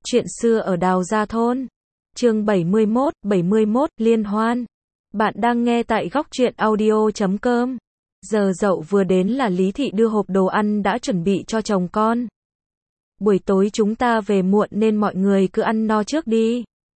Chuyện xưa ở Đào Gia Thôn. Chương 71 Liên Hoan. Bạn đang nghe tại góc truyện audio.com. Giờ dậu vừa đến là Lý Thị đưa hộp đồ ăn đã chuẩn bị cho chồng con. Buổi tối chúng ta về muộn nên mọi người cứ ăn no trước đi.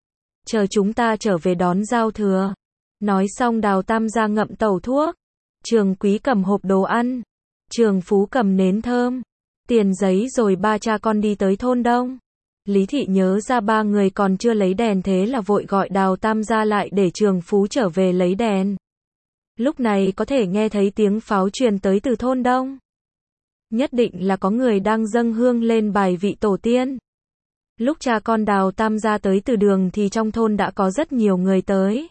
Chờ chúng ta trở về đón giao thừa. Nói xong Đào Tam gia ngậm tẩu thuốc. Trường Quý cầm hộp đồ ăn. Trường Phú cầm nến thơm, tiền giấy rồi ba cha con đi tới thôn Đông. Lý Thị nhớ ra ba người còn chưa lấy đèn thế là vội gọi Đào Tam gia lại để Trường Phú trở về lấy đèn. Lúc này có thể nghe thấy tiếng pháo truyền tới từ thôn Đông. Nhất định là có người đang dâng hương lên bài vị tổ tiên. Lúc cha con Đào Tam gia tới từ đường thì trong thôn đã có rất nhiều người tới.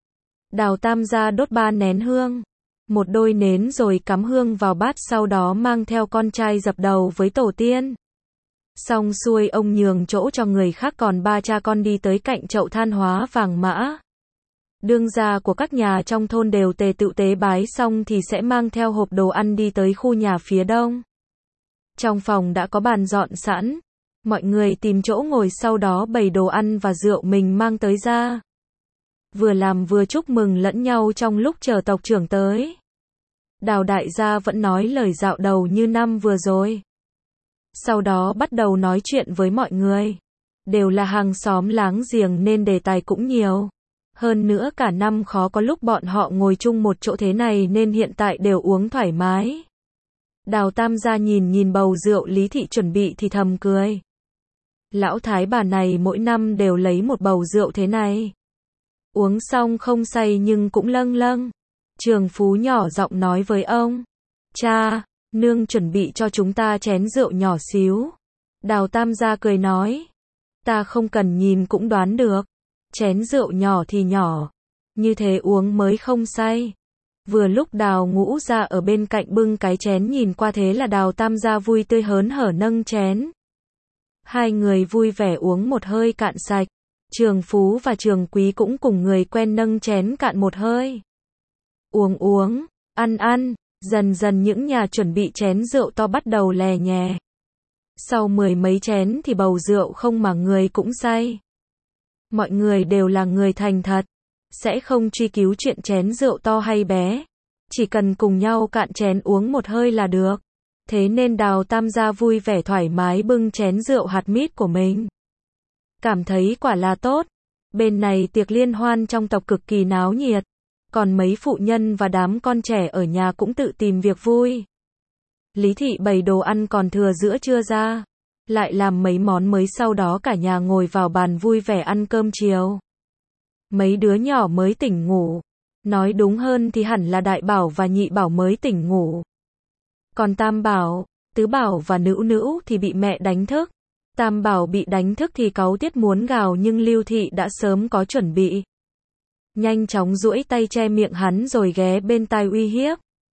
Đào Tam gia đốt 3 nén hương, một đôi nến rồi cắm hương vào bát, sau đó mang theo con trai dập đầu với tổ tiên. Xong xuôi ông nhường chỗ cho người khác, còn ba cha con đi tới cạnh chậu than hóa vàng mã. Đương gia của các nhà trong thôn đều tề tựu tế bái xong thì sẽ mang theo hộp đồ ăn đi tới khu nhà phía đông. Trong phòng đã có bàn dọn sẵn, mọi người tìm chỗ ngồi, sau đó bày đồ ăn và rượu mình mang tới ra. Vừa làm vừa chúc mừng lẫn nhau trong lúc chờ tộc trưởng tới. Đào đại gia vẫn nói lời dạo đầu như năm vừa rồi. Sau đó bắt đầu nói chuyện với mọi người. Đều là hàng xóm láng giềng nên đề tài cũng nhiều. Hơn nữa cả năm khó có lúc bọn họ ngồi chung một chỗ thế này nên hiện tại đều uống thoải mái. Đào Tam gia nhìn bầu rượu Lý Thị chuẩn bị thì thầm cười. Lão thái bà này mỗi năm đều lấy một bầu rượu thế này. Uống xong không say nhưng cũng lâng lâng. Trường Phú nhỏ giọng nói với ông. Cha, nương chuẩn bị cho chúng ta chén rượu nhỏ xíu. Đào Tam gia cười nói. Ta không cần nhìn cũng đoán được. Chén rượu nhỏ thì nhỏ. Như thế uống mới không say. Vừa lúc Đào Ngũ gia ở bên cạnh bưng cái chén nhìn qua, thế là Đào Tam gia vui tươi hớn hở nâng chén. Hai người vui vẻ uống một hơi cạn sạch. Trường Phú và Trường Quý cũng cùng người quen nâng chén cạn một hơi. Uống, ăn, dần dần những nhà chuẩn bị chén rượu to bắt đầu lè nhè. Sau 10 mấy chén thì bầu rượu không mà người cũng say. Mọi người đều là người thành thật, sẽ không truy cứu chuyện chén rượu to hay bé. Chỉ cần cùng nhau cạn chén uống một hơi là được. Thế nên Đào Tam gia vui vẻ thoải mái bưng chén rượu hạt mít của mình. Cảm thấy quả là tốt. Bên này tiệc liên hoan trong tộc cực kỳ náo nhiệt. Còn mấy phụ nhân và đám con trẻ ở nhà cũng tự tìm việc vui. Lý Thị bày đồ ăn còn thừa giữa trưa ra. Lại làm mấy món mới, sau đó cả nhà ngồi vào bàn vui vẻ ăn cơm chiều. Mấy đứa nhỏ mới tỉnh ngủ. Nói đúng hơn thì hẳn là Đại Bảo và Nhị Bảo mới tỉnh ngủ. Còn Tam Bảo, Tứ Bảo và Nữu Nữu thì bị mẹ đánh thức. Tam Bảo bị đánh thức thì cáu tiết muốn gào nhưng Lưu Thị đã sớm có chuẩn bị. Nhanh chóng duỗi tay che miệng hắn rồi ghé bên tai uy hiếp.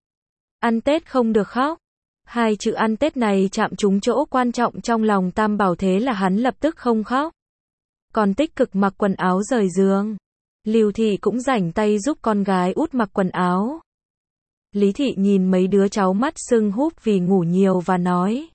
Ăn Tết không được khóc. Hai chữ ăn Tết này chạm trúng chỗ quan trọng trong lòng Tam Bảo, thế là hắn lập tức không khóc. Còn tích cực mặc quần áo rời giường. Lưu Thị cũng rảnh tay giúp con gái út mặc quần áo. Lý Thị nhìn mấy đứa cháu mắt sưng húp vì ngủ nhiều và nói.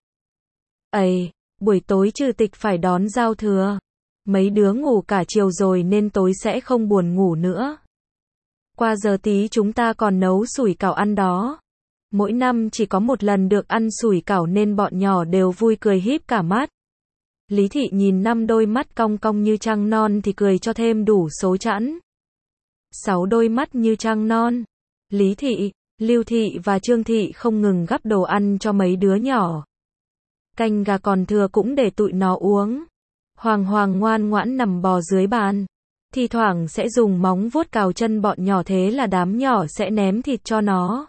Ây, buổi tối trừ tịch phải đón giao thừa. Mấy đứa ngủ cả chiều rồi nên tối sẽ không buồn ngủ nữa. Qua giờ tí chúng ta còn nấu sủi cảo ăn đó. Mỗi năm chỉ có một lần được ăn sủi cảo nên bọn nhỏ đều vui cười híp cả mắt. Lý Thị nhìn 5 đôi mắt cong cong như trăng non thì cười cho thêm đủ số chẵn. 6 đôi mắt như trăng non. Lý Thị, Lưu Thị và Trương Thị không ngừng gắp đồ ăn cho mấy đứa nhỏ. Canh gà còn thừa cũng để tụi nó uống. Hoàng ngoan ngoãn nằm bò dưới bàn. Thi thoảng sẽ dùng móng vuốt cào chân bọn nhỏ, thế là đám nhỏ sẽ ném thịt cho nó.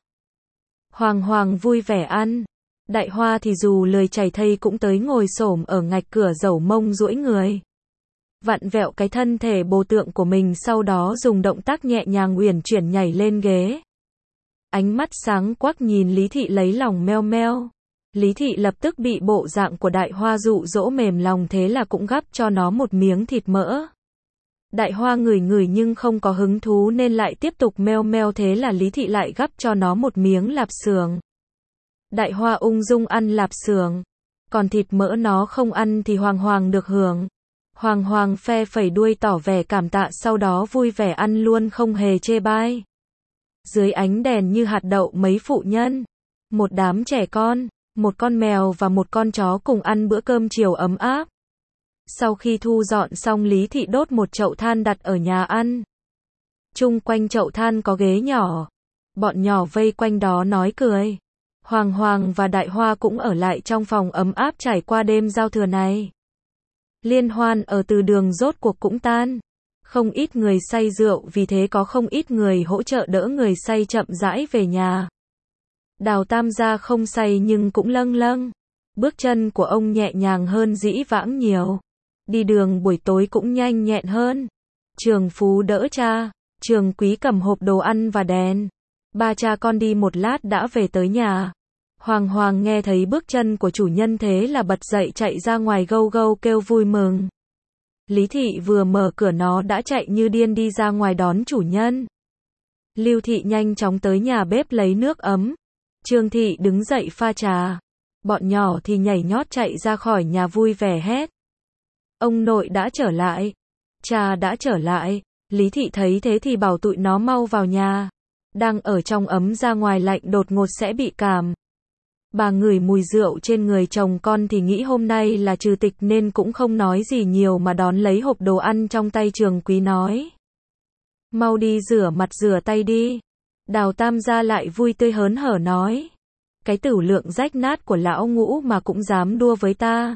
Hoàng vui vẻ ăn. Đại Hoa thì dù lười chảy thây cũng tới ngồi xổm ở ngạch cửa dẩu mông duỗi người. Vặn vẹo cái thân thể bồ tượng của mình, sau đó dùng động tác nhẹ nhàng uyển chuyển nhảy lên ghế. Ánh mắt sáng quắc nhìn Lý Thị lấy lòng meo meo. Lý Thị lập tức bị bộ dạng của Đại Hoa dụ dỗ mềm lòng, thế là cũng gắp cho nó một miếng thịt mỡ. Đại Hoa ngửi nhưng không có hứng thú nên lại tiếp tục meo meo, thế là Lý Thị lại gắp cho nó một miếng lạp xưởng. Đại Hoa ung dung ăn lạp xưởng. Còn thịt mỡ nó không ăn thì Hoàng được hưởng. Hoàng Hoàng phe phẩy đuôi tỏ vẻ cảm tạ, sau đó vui vẻ ăn luôn không hề chê bai. Dưới ánh đèn như hạt đậu, mấy phụ nhân, một đám trẻ con, một con mèo và một con chó cùng ăn bữa cơm chiều ấm áp. Sau khi thu dọn xong, Lý Thị đốt một chậu than đặt ở nhà ăn. Chung quanh chậu than có ghế nhỏ. Bọn nhỏ vây quanh đó nói cười. Hoàng Hoàng và Đại Hoa cũng ở lại trong phòng ấm áp trải qua đêm giao thừa này. Liên hoan ở Từ Đường rốt cuộc cũng tan. Không ít người say rượu, vì thế có không ít người hỗ trợ đỡ người say chậm rãi về nhà. Đào Tam gia không say nhưng cũng lâng lâng. Bước chân của ông nhẹ nhàng hơn dĩ vãng nhiều. Đi đường buổi tối cũng nhanh nhẹn hơn. Trường Phú đỡ cha, Trường Quý cầm hộp đồ ăn và đèn. Ba cha con đi một lát đã về tới nhà. Hoàng Hoàng nghe thấy bước chân của chủ nhân thế là bật dậy chạy ra ngoài gâu gâu kêu vui mừng. Lý Thị vừa mở cửa nó đã chạy như điên đi ra ngoài đón chủ nhân. Lưu Thị nhanh chóng tới nhà bếp lấy nước ấm. Trương Thị đứng dậy pha trà. Bọn nhỏ thì nhảy nhót chạy ra khỏi nhà vui vẻ hét. Ông nội đã trở lại. Cha đã trở lại. Lý Thị thấy thế thì bảo tụi nó mau vào nhà. Đang ở trong ấm ra ngoài lạnh đột ngột sẽ bị cảm. Bà ngửi mùi rượu trên người chồng con thì nghĩ hôm nay là trừ tịch nên cũng không nói gì nhiều mà đón lấy hộp đồ ăn trong tay Trường Quý nói. Mau đi rửa mặt rửa tay đi. Đào Tam gia lại vui tươi hớn hở nói. Cái tửu lượng rách nát của lão Ngũ mà cũng dám đua với ta.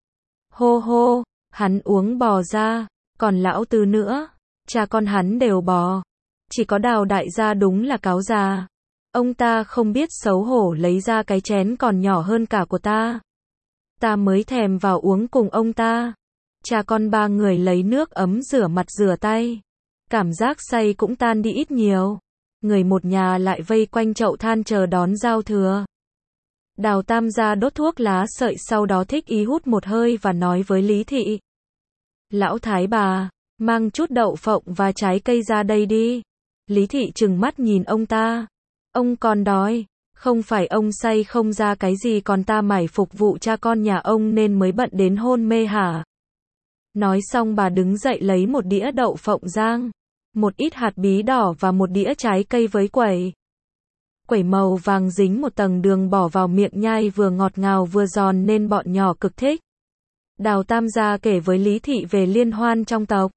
Hô hô, hắn uống bò ra, còn lão Tư nữa, cha con hắn đều bò. Chỉ có Đào đại gia đúng là cáo già. Ông ta không biết xấu hổ lấy ra cái chén còn nhỏ hơn cả của ta. Ta mới thèm vào uống cùng ông ta. Cha con ba người lấy nước ấm rửa mặt rửa tay. Cảm giác say cũng tan đi ít nhiều. Người một nhà lại vây quanh chậu than chờ đón giao thừa. Đào Tam gia đốt thuốc lá sợi, sau đó thích ý hút một hơi và nói với Lý Thị. Lão thái bà, mang chút đậu phộng và trái cây ra đây đi. Lý Thị trừng mắt nhìn ông ta. Ông còn đói, không phải ông say không ra cái gì còn ta mải phục vụ cha con nhà ông nên mới bận đến hôn mê hả? Nói xong bà đứng dậy lấy một đĩa đậu phộng rang, một ít hạt bí đỏ và một đĩa trái cây với quẩy. Quẩy màu vàng dính một tầng đường bỏ vào miệng nhai vừa ngọt ngào vừa giòn nên bọn nhỏ cực thích. Đào Tam gia kể với Lý Thị về liên hoan trong tộc.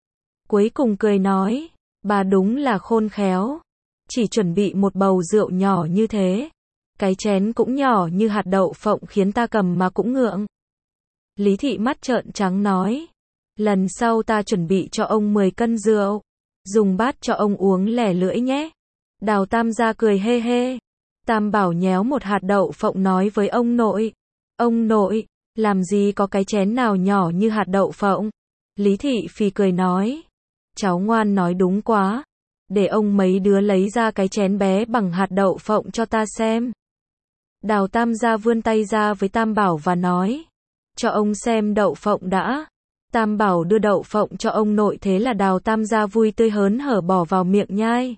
Cuối cùng cười nói, bà đúng là khôn khéo. Chỉ chuẩn bị một bầu rượu nhỏ như thế. Cái chén cũng nhỏ như hạt đậu phộng khiến ta cầm mà cũng ngượng. Lý Thị mắt trợn trắng nói. Lần sau ta chuẩn bị cho ông 10 cân rượu. Dùng bát cho ông uống lẻ lưỡi nhé. Đào Tam gia cười hê hê. Tam Bảo nhéo một hạt đậu phộng nói với ông nội. Ông nội, làm gì có cái chén nào nhỏ như hạt đậu phộng. Lý Thị phì cười nói. Cháu ngoan nói đúng quá. Để ông mấy đứa lấy ra cái chén bé bằng hạt đậu phộng cho ta xem. Đào Tam gia vươn tay ra với Tam Bảo và nói. Cho ông xem đậu phộng đã. Tam Bảo đưa đậu phộng cho ông nội, thế là Đào Tam gia vui tươi hớn hở bỏ vào miệng nhai.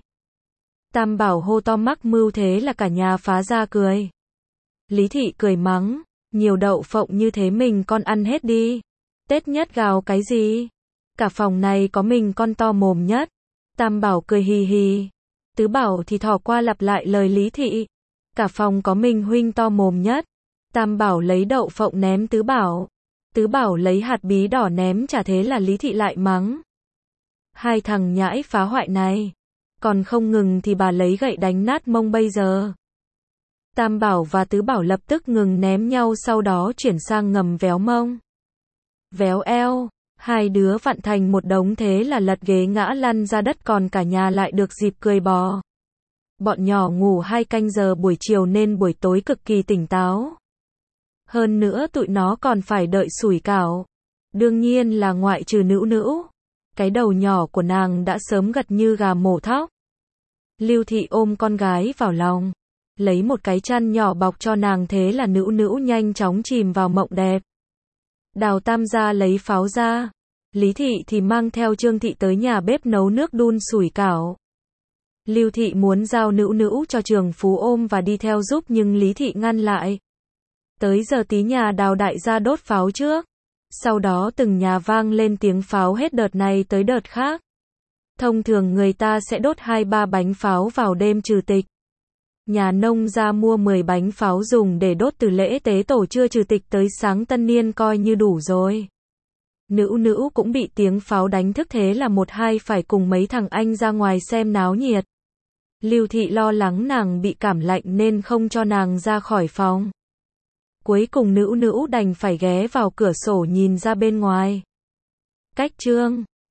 Tam Bảo hô to mắc mưu, thế là cả nhà phá ra cười. Lý Thị cười mắng. Nhiều đậu phộng như thế mình con ăn hết đi. Tết nhất gào cái gì? Cả phòng này có mình con to mồm nhất. Tam Bảo cười hì hì. Tứ Bảo thì thỏ qua lặp lại lời Lý Thị. Cả phòng có mình huynh to mồm nhất. Tam Bảo lấy đậu phộng ném Tứ Bảo. Tứ Bảo lấy hạt bí đỏ ném trả, thế là Lý Thị lại mắng. Hai thằng nhãi phá hoại này. Còn không ngừng thì bà lấy gậy đánh nát mông bây giờ. Tam Bảo và Tứ Bảo lập tức ngừng ném nhau, sau đó chuyển sang ngầm véo mông. Véo eo. Hai đứa vặn thành một đống, thế là lật ghế ngã lăn ra đất, còn cả nhà lại được dịp cười bò. Bọn nhỏ ngủ 2 canh giờ buổi chiều nên buổi tối cực kỳ tỉnh táo. Hơn nữa tụi nó còn phải đợi sủi cảo. Đương nhiên là ngoại trừ Nữu Nữu. Cái đầu nhỏ của nàng đã sớm gật như gà mổ thóc. Lưu Thị ôm con gái vào lòng, lấy một cái chăn nhỏ bọc cho nàng, thế là Nữu Nữu nhanh chóng chìm vào mộng đẹp. Đào Tam gia lấy pháo ra. Lý Thị thì mang theo Trương Thị tới nhà bếp nấu nước đun sủi cảo. Lưu Thị muốn giao Nữu Nữu cho Trường Phú ôm và đi theo giúp nhưng Lý Thị ngăn lại. Tới giờ tí nhà Đào đại gia đốt pháo trước. Sau đó từng nhà vang lên tiếng pháo hết đợt này tới đợt khác. Thông thường người ta sẽ đốt 2-3 bánh pháo vào đêm trừ tịch. Nhà nông ra mua 10 bánh pháo dùng để đốt từ lễ tế tổ trưa trừ tịch tới sáng tân niên coi như đủ rồi. Nữu cũng bị tiếng pháo đánh thức, thế là 1-2 phải cùng mấy thằng anh ra ngoài xem náo nhiệt. Lưu Thị lo lắng nàng bị cảm lạnh nên không cho nàng ra khỏi phòng. Cuối cùng Nữu đành phải ghé vào cửa sổ nhìn ra bên ngoài. Cách chương